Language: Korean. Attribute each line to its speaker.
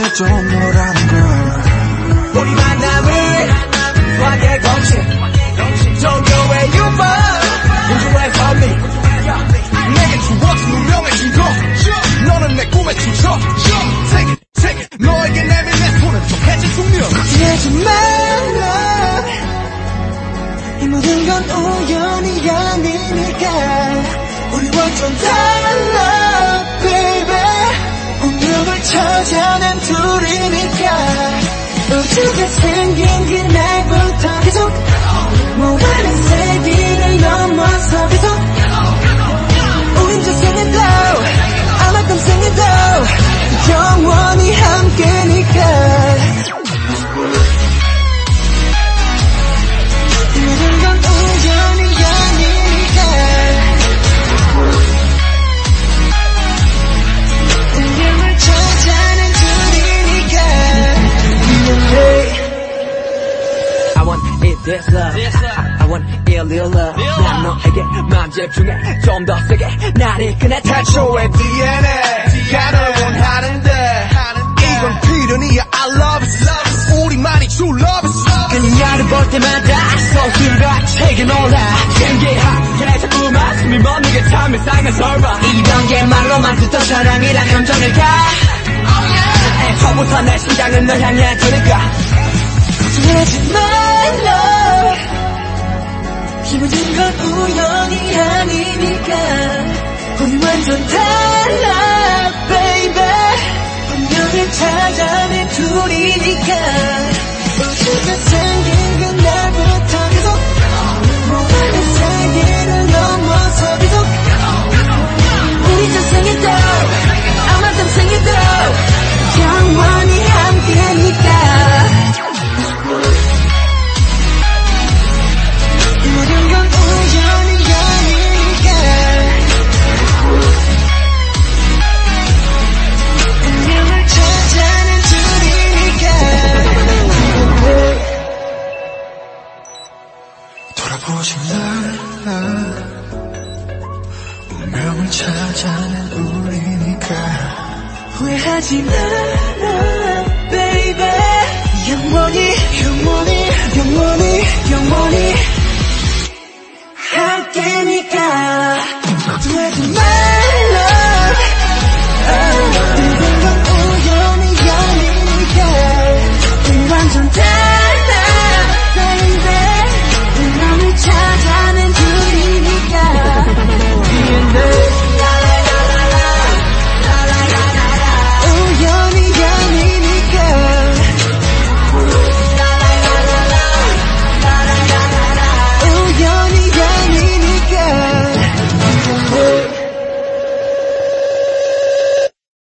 Speaker 1: 좀 뭐라는 걸.
Speaker 2: 우리 만남을 수학의 공식 Don't go where you from Would you wait for me
Speaker 1: 내게 주어진 운명의 신고 너는 내 꿈의 주저 Take it 너에게 내밀 내 손은 족해진 숙명
Speaker 2: 걱정하지 말라 이 모든 건 우연이 아니니까 우리 완전 달라 baby 운명을 찾아낸 둘이니까 우주가 생긴 그날부터 계속 모아낸 세기를 넘어서 계속 우린 저 생에도 아마 땀 생에도 영원히 함께니까 모든 건 우연이 아니니까 운명을 찾아낸 둘이니까 I want it this love I want it real love 난 너에게 마음 집중해 좀 더 세게 날 이끄네
Speaker 1: 태초의 DNA 가널 원하는데 이건 필연이야 I love it 우리만이 true love it
Speaker 2: 그녀를 볼 때마다 서술과 책에 놀라 신기하게 자꾸만 숨이 멎는 참 이상한 설마 이런 게 말로만 듣던 사랑이란 감정일까 처음부터 내 심장은 널 향해 두니까 걱정하지 말라 이 모든 건 우연이 아니니까 우리 완전 달라 baby 운명을 찾아낸 둘이니까 우주가 생긴 그날부터 계속 모든 세계를 넘어서 계속 우리 전생에도 아마 땀생에도 영원히 함께니까 모든 건 우연이 아니니까 운명을 찾아낸 둘이니까
Speaker 1: 돌아보지 말라 운명을 찾아낸 우리니까
Speaker 2: 후회하지 마라 baby 영원히 함께니까